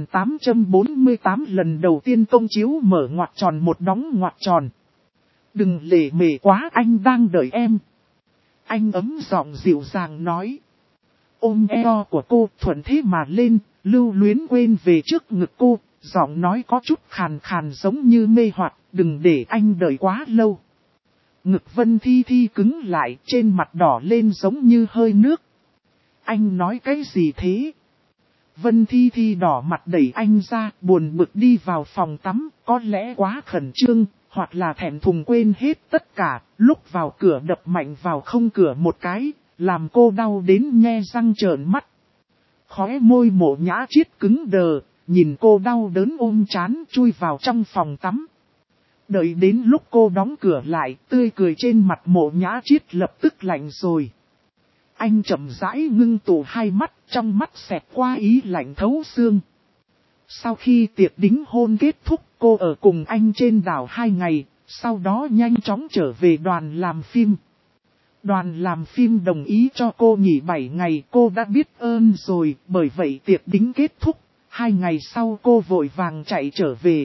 1848 lần đầu tiên công chiếu mở ngoặc tròn một đóng ngoặc tròn. Đừng lề mề quá, anh đang đợi em. Anh ấm giọng dịu dàng nói. Ôm eo của cô thuận thế mà lên, lưu luyến quên về trước ngực cô, giọng nói có chút khàn khàn giống như mê hoặc, đừng để anh đợi quá lâu. Ngực Vân Thi Thi cứng lại, trên mặt đỏ lên giống như hơi nước. Anh nói cái gì thế? Vân Thi Thi đỏ mặt đẩy anh ra, buồn bực đi vào phòng tắm, có lẽ quá khẩn trương, hoặc là thẹn thùng quên hết tất cả, lúc vào cửa đập mạnh vào không cửa một cái, làm cô đau đến nhe răng trợn mắt. Khóe môi Mộ Nhã Chiết cứng đờ, nhìn cô đau đớn ôm chán chui vào trong phòng tắm. Đợi đến lúc cô đóng cửa lại, tươi cười trên mặt Mộ Nhã Chiết lập tức lạnh rồi. Anh chậm rãi ngưng tụ hai mắt, trong mắt xẹt qua ý lạnh thấu xương. Sau khi tiệc đính hôn kết thúc, cô ở cùng anh trên đảo 2 ngày, sau đó nhanh chóng trở về đoàn làm phim. Đoàn làm phim đồng ý cho cô nghỉ 7 ngày, cô đã biết ơn rồi, bởi vậy tiệc đính kết thúc, 2 ngày sau cô vội vàng chạy trở về.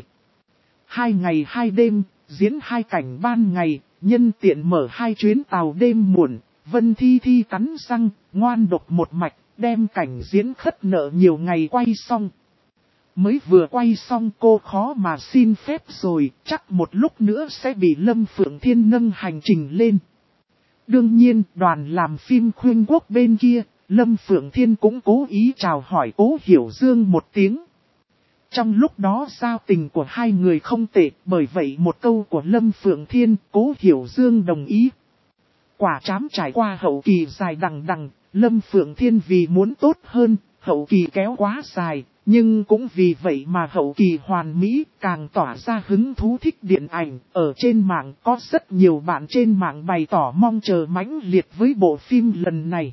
2 ngày 2 đêm, diễn 2 cảnh ban ngày, nhân tiện mở 2 chuyến tàu đêm muộn. Vân Thi Thi cắn răng, ngoan độc một mạch, đem cảnh diễn khất nợ nhiều ngày quay xong. Mới vừa quay xong cô khó mà xin phép rồi, chắc một lúc nữa sẽ bị Lâm Phượng Thiên nâng hành trình lên. Đương nhiên, đoàn làm phim Khuynh Quốc bên kia, Lâm Phượng Thiên cũng cố ý chào hỏi Cố Hiểu Dương một tiếng. Trong lúc đó giao tình của hai người không tệ, bởi vậy một câu của Lâm Phượng Thiên, Cố Hiểu Dương đồng ý. Quả trám trải qua hậu kỳ dài đằng đằng, Lâm Phượng Thiên vì muốn tốt hơn, hậu kỳ kéo quá dài, nhưng cũng vì vậy mà hậu kỳ hoàn mỹ càng tỏa ra hứng thú thích điện ảnh. Ở trên mạng có rất nhiều bạn trên mạng bày tỏ mong chờ mãnh liệt với bộ phim lần này.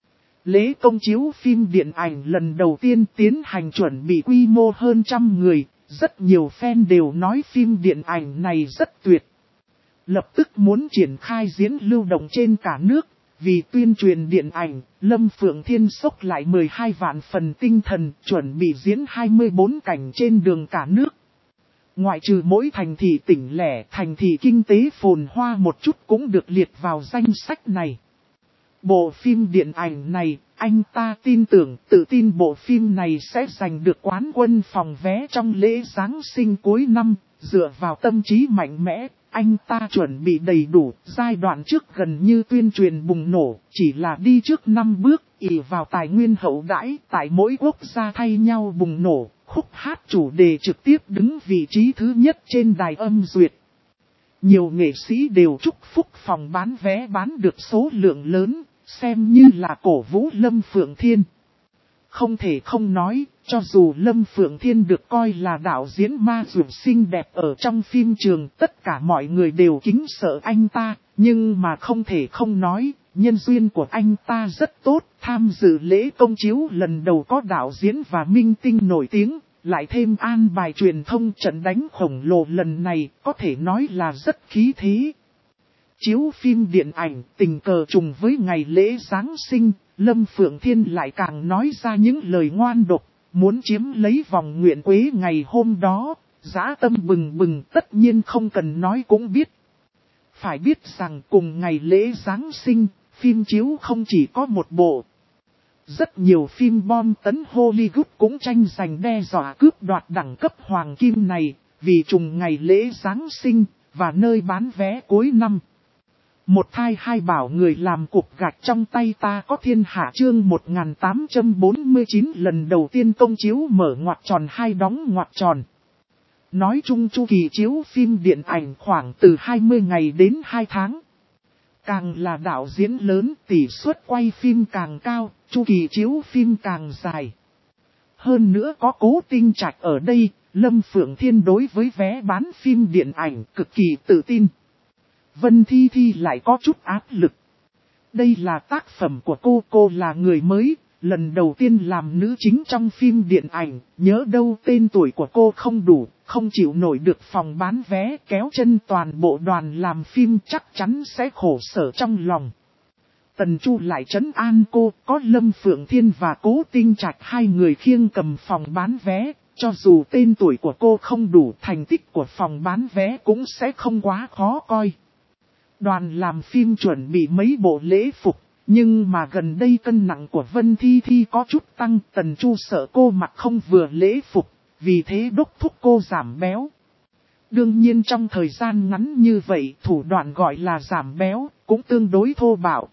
Lễ công chiếu phim điện ảnh lần đầu tiên tiến hành chuẩn bị quy mô hơn 100 người, rất nhiều fan đều nói phim điện ảnh này rất tuyệt. Lập tức muốn triển khai diễn lưu động trên cả nước, vì tuyên truyền điện ảnh, Lâm Phượng Thiên xốc lại 12 vạn phần tinh thần chuẩn bị diễn 24 cảnh trên đường cả nước. Ngoại trừ mỗi thành thị tỉnh lẻ, thành thị kinh tế phồn hoa một chút cũng được liệt vào danh sách này. Bộ phim điện ảnh này, anh ta tin tưởng, tự tin bộ phim này sẽ giành được quán quân phòng vé trong lễ Giáng sinh cuối năm, dựa vào tâm trí mạnh mẽ. Anh ta chuẩn bị đầy đủ, giai đoạn trước gần như tuyên truyền bùng nổ, chỉ là đi trước 5 bước, ỷ vào tài nguyên hậu đãi, tại mỗi quốc gia thay nhau bùng nổ, khúc hát chủ đề trực tiếp đứng vị trí thứ nhất trên đài âm duyệt. Nhiều nghệ sĩ đều chúc phúc phòng bán vé bán được số lượng lớn, xem như là cổ vũ Lâm Phượng Thiên. Không thể không nói, cho dù Lâm Phượng Thiên được coi là đạo diễn ma dược xinh đẹp ở trong phim trường, tất cả mọi người đều kính sợ anh ta, nhưng mà không thể không nói, nhân duyên của anh ta rất tốt, tham dự lễ công chiếu lần đầu có đạo diễn và minh tinh nổi tiếng, lại thêm an bài truyền thông trận đánh khổng lồ lần này, có thể nói là rất khí thế. Chiếu phim điện ảnh tình cờ trùng với ngày lễ Giáng sinh, Lâm Phượng Thiên lại càng nói ra những lời ngoan độc, muốn chiếm lấy vòng nguyện quế ngày hôm đó, dã tâm bừng bừng tất nhiên không cần nói cũng biết. Phải biết rằng cùng ngày lễ Giáng sinh, phim chiếu không chỉ có một bộ. Rất nhiều phim bom tấn Hollywood cũng tranh giành đe dọa cướp đoạt đẳng cấp hoàng kim này, vì trùng ngày lễ Giáng sinh, và nơi bán vé cuối năm. Một thai hai bảo người làm cục gạch trong tay ta có thiên hạ chương 1849 lần đầu tiên công chiếu mở ngoặc tròn hai đóng ngoặc tròn. Nói chung chu kỳ chiếu phim điện ảnh khoảng từ 20 ngày đến 2 tháng. Càng là đạo diễn lớn tỷ suất quay phim càng cao, chu kỳ chiếu phim càng dài. Hơn nữa có Cố Tinh Trạch ở đây, Lâm Phượng Thiên đối với vé bán phim điện ảnh cực kỳ tự tin. Vân Thi Thi lại có chút áp lực. Đây là tác phẩm của cô là người mới, lần đầu tiên làm nữ chính trong phim điện ảnh, nhớ đâu tên tuổi của cô không đủ, không chịu nổi được phòng bán vé kéo chân toàn bộ đoàn làm phim chắc chắn sẽ khổ sở trong lòng. Tần Chu lại trấn an cô, có Lâm Phượng Thiên và Cố Tinh Trạch hai người khiêng cầm phòng bán vé, cho dù tên tuổi của cô không đủ thành tích của phòng bán vé cũng sẽ không quá khó coi. Đoàn làm phim chuẩn bị mấy bộ lễ phục, nhưng mà gần đây cân nặng của Vân Thi Thi có chút tăng, Tần Chu sợ cô mặc không vừa lễ phục, vì thế đốc thúc cô giảm béo. Đương nhiên trong thời gian ngắn như vậy thủ đoạn gọi là giảm béo cũng tương đối thô bạo.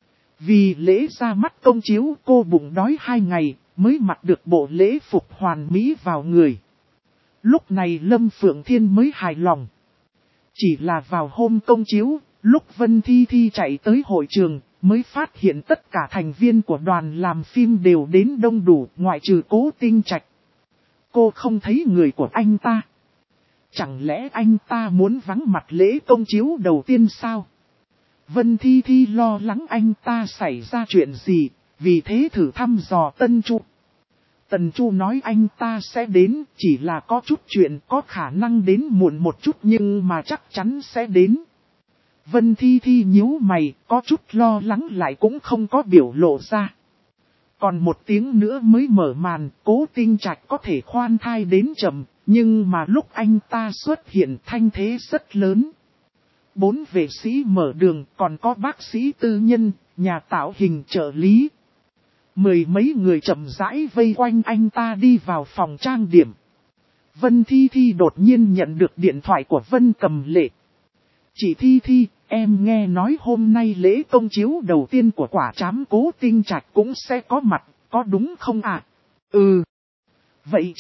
Vì lễ ra mắt công chiếu cô bụng đói 2 ngày mới mặc được bộ lễ phục hoàn mỹ vào người. Lúc này Lâm Phượng Thiên mới hài lòng. Chỉ là vào hôm công chiếu, lúc Vân Thi Thi chạy tới hội trường, mới phát hiện tất cả thành viên của đoàn làm phim đều đến đông đủ, ngoại trừ Cố Tinh Trạch. Cô không thấy người của anh ta. Chẳng lẽ anh ta muốn vắng mặt lễ công chiếu đầu tiên sao? Vân Thi Thi lo lắng anh ta xảy ra chuyện gì, vì thế thử thăm dò Tân Chu. Tần Chu nói anh ta sẽ đến, chỉ là có chút chuyện có khả năng đến muộn một chút nhưng mà chắc chắn sẽ đến. Vân Thi Thi nhíu mày, có chút lo lắng lại cũng không có biểu lộ ra. Còn 1 tiếng nữa mới mở màn, Cố Tinh Trạch có thể khoan thai đến chậm, nhưng mà lúc anh ta xuất hiện thanh thế rất lớn. 4 vệ sĩ mở đường, còn có bác sĩ tư nhân, nhà tạo hình trợ lý. 10 mấy người chậm rãi vây quanh anh ta đi vào phòng trang điểm. Vân Thi Thi đột nhiên nhận được điện thoại của Vân Cầm Lệ. Chị Thi Thi, em nghe nói hôm nay lễ công chiếu đầu tiên của quả trám Cố Tinh Trạch cũng sẽ có mặt, có đúng không ạ? Ừ. Vậy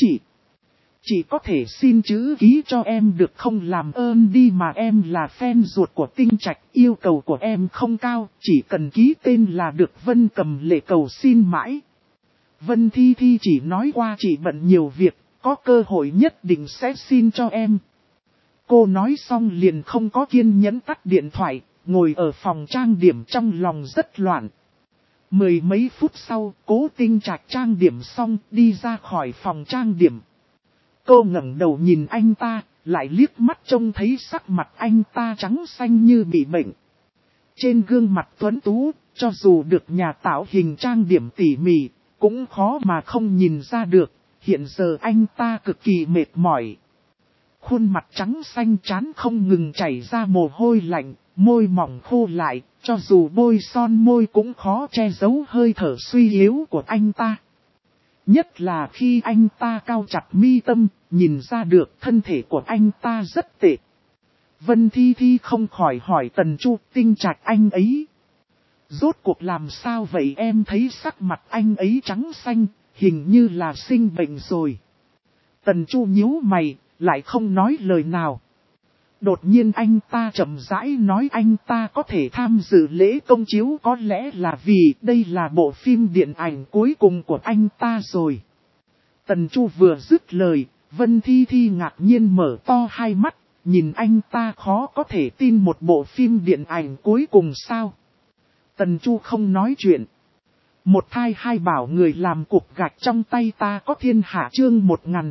chị có thể xin chữ ký cho em được không, làm ơn đi, mà em là fan ruột của Tinh Trạch, yêu cầu của em không cao, chỉ cần ký tên là được. Vân Cầm Lệ cầu xin mãi. Vân Thi Thi chỉ nói qua chị bận nhiều việc, có cơ hội nhất định sẽ xin cho em. Cô nói xong liền không có kiên nhẫn tắt điện thoại, ngồi ở phòng trang điểm trong lòng rất loạn. 10 mấy phút sau, Cố Tinh Trạch trang điểm xong, đi ra khỏi phòng trang điểm. Cô ngẩng đầu nhìn anh ta, lại liếc mắt trông thấy sắc mặt anh ta trắng xanh như bị bệnh. Trên gương mặt tuấn tú, cho dù được nhà tạo hình trang điểm tỉ mỉ, cũng khó mà không nhìn ra được, hiện giờ anh ta cực kỳ mệt mỏi. Khuôn mặt trắng xanh trán không ngừng chảy ra mồ hôi lạnh, môi mỏng khô lại, cho dù bôi son môi cũng khó che giấu hơi thở suy yếu của anh ta. Nhất là khi anh ta cau chặt mi tâm, nhìn ra được thân thể của anh ta rất tệ. Vân Thi Thi không khỏi hỏi Tần Chu, Tinh Trạch anh ấy. Rốt cuộc làm sao vậy, em thấy sắc mặt anh ấy trắng xanh, hình như là sinh bệnh rồi. Tần Chu nhíu mày, lại không nói lời nào. Đột nhiên anh ta chậm rãi nói anh ta có thể tham dự lễ công chiếu có lẽ là vì đây là bộ phim điện ảnh cuối cùng của anh ta rồi. Tần Chu vừa dứt lời, Vân Thi Thi ngạc nhiên mở to hai mắt, nhìn anh ta khó có thể tin một bộ phim điện ảnh cuối cùng sao. Tần Chu không nói chuyện. Một thai hai bảo người làm cục gạch trong tay ta có thiên hạ chương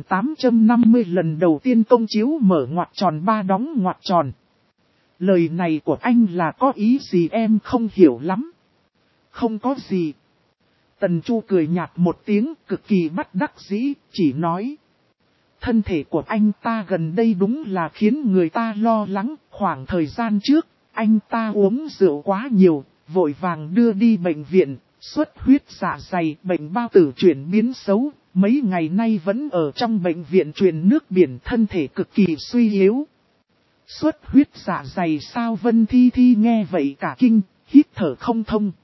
1850 lần đầu tiên công chiếu mở ngoặc tròn 3 đóng ngoặc tròn. Lời này của anh là có ý gì em không hiểu lắm. Không có gì. Tần Chu cười nhạt một tiếng cực kỳ bất đắc dĩ, chỉ nói. Thân thể của anh ta gần đây đúng là khiến người ta lo lắng, khoảng thời gian trước, anh ta uống rượu quá nhiều. vội vàng đưa đi bệnh viện, xuất huyết dạ dày, bệnh bao tử chuyển biến xấu, mấy ngày nay vẫn ở trong bệnh viện truyền nước biển, thân thể cực kỳ suy yếu. Xuất huyết dạ dày sao? Vân Thi Thi nghe vậy cả kinh, hít thở không thông.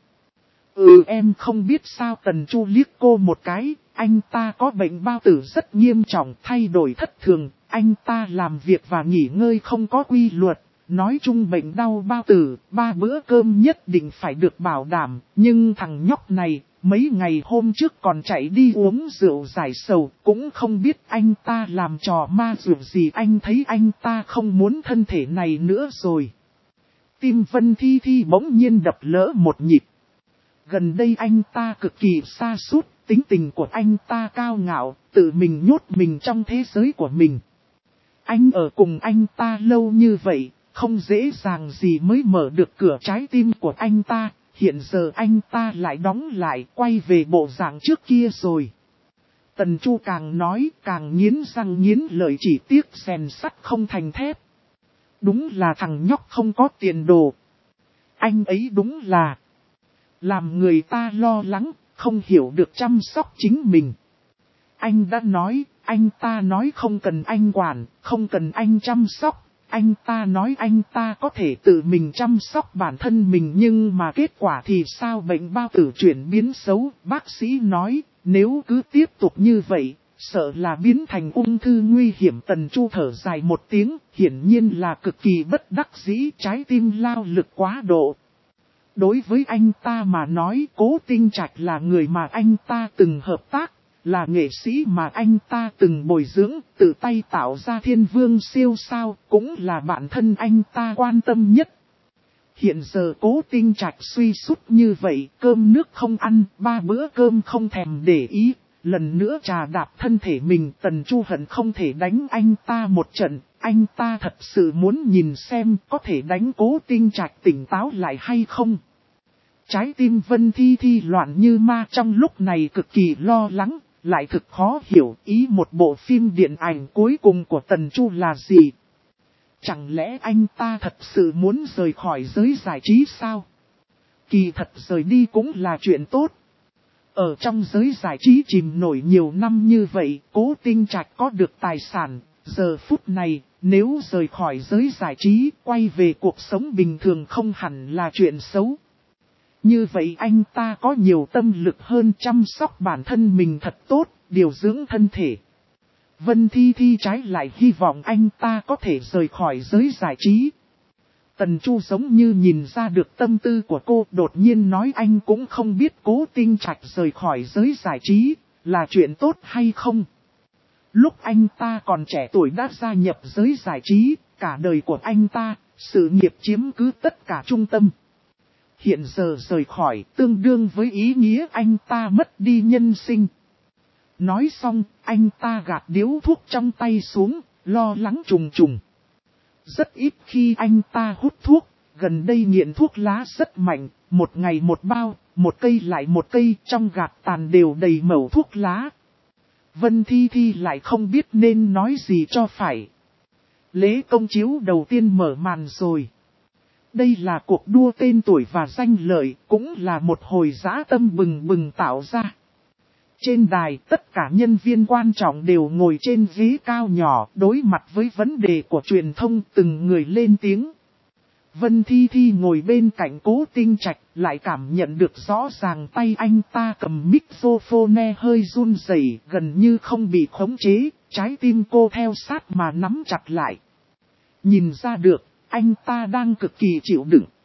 Em không biết sao. Tần Chu liếc cô một cái, anh ta có bệnh bao tử rất nghiêm trọng, thay đổi thất thường, anh ta làm việc và nghỉ ngơi không có quy luật. Nói chung bệnh đau bao tử, 3 bữa cơm nhất định phải được bảo đảm, nhưng thằng nhóc này, mấy ngày hôm trước còn chạy đi uống rượu giải sầu, cũng không biết anh ta làm trò ma rượu gì. Anh thấy anh ta không muốn thân thể này nữa rồi. Tim Vân Thi Thi bỗng nhiên đập lỡ một nhịp. Gần đây anh ta cực kỳ sa sút, tính tình của anh ta cao ngạo, tự mình nhốt mình trong thế giới của mình. Anh ở cùng anh ta lâu như vậy, không dễ dàng gì mới mở được cửa trái tim của anh ta, hiện giờ anh ta lại đóng lại, quay về bộ dạng trước kia rồi. Tần Chu càng nói càng nghiến răng nghiến lợi, chỉ tiếc rèn sắt không thành thép. Đúng là thằng nhóc không có tiền đồ. Anh ấy đúng là làm người ta lo lắng, không hiểu được chăm sóc chính mình. Anh đã nói, anh ta nói không cần anh quản, không cần anh chăm sóc. Anh ta nói anh ta có thể tự mình chăm sóc bản thân mình, nhưng mà kết quả thì sao? Bệnh bao tử chuyển biến xấu, bác sĩ nói, nếu cứ tiếp tục như vậy, sợ là biến thành ung thư nguy hiểm. Tần Chu thở dài một tiếng, hiển nhiên là cực kỳ bất đắc dĩ, trái tim lao lực quá độ. Đối với anh ta mà nói, Cố Tinh Trạch là người mà anh ta từng hợp tác, là nghệ sĩ mà anh ta từng bồi dưỡng, tự tay tạo ra thiên vương siêu sao, cũng là bạn thân anh ta quan tâm nhất. Hiện giờ Cố Tinh Trạch suy sút như vậy, cơm nước không ăn, 3 bữa cơm không thèm để ý, lần nữa trà đạp thân thể mình. Tần Chu hận không thể đánh anh ta một trận, anh ta thật sự muốn nhìn xem có thể đánh Cố Tinh Trạch tỉnh táo lại hay không. Trái tim Vân Thi Thi loạn như ma, trong lúc này cực kỳ lo lắng, lại thực khó hiểu ý một bộ phim điện ảnh cuối cùng của Tần Chu là gì. Chẳng lẽ anh ta thật sự muốn rời khỏi giới giải trí sao? Kỳ thật rời đi cũng là chuyện tốt. Ở trong giới giải trí chìm nổi nhiều năm như vậy, Cố Tinh Trạch có được tài sản, giờ phút này, nếu rời khỏi giới giải trí, quay về cuộc sống bình thường không hẳn là chuyện xấu. Như vậy anh ta có nhiều tâm lực hơn, chăm sóc bản thân mình thật tốt, điều dưỡng thân thể. Vân Thi Thi trái lại hy vọng anh ta có thể rời khỏi giới giải trí. Tần Chu giống như nhìn ra được tâm tư của cô, đột nhiên nói anh cũng không biết Cố Tinh Trạch rời khỏi giới giải trí là chuyện tốt hay không. Lúc anh ta còn trẻ tuổi đã gia nhập giới giải trí, cả đời của anh ta, sự nghiệp chiếm cứ tất cả trung tâm. Hiện giờ rời khỏi tương đương với ý nghĩa anh ta mất đi nhân sinh. Nói xong, anh ta gạt điếu thuốc trong tay xuống, lo lắng trùng trùng. Rất ít khi anh ta hút thuốc, gần đây nghiện thuốc lá rất mạnh, một ngày một bao, một cây lại một cây, trong gạt tàn đều đầy mẩu thuốc lá. Vân Thi Thi lại không biết nên nói gì cho phải. Lễ công chiếu đầu tiên mở màn rồi. Đây là cuộc đua tên tuổi và danh lợi, cũng là một hồi dã tâm bừng bừng tạo ra. Trên đài, tất cả nhân viên quan trọng đều ngồi trên ghế cao nhỏ, đối mặt với vấn đề của truyền thông, từng người lên tiếng. Vân Thi Thi ngồi bên cạnh Cố Tinh Trạch, lại cảm nhận được rõ ràng tay anh ta cầm microphone hơi run rẩy, gần như không bị khống chế, trái tim cô theo sát mà nắm chặt lại. Nhìn ra được, anh ta đang cực kỳ chịu đựng.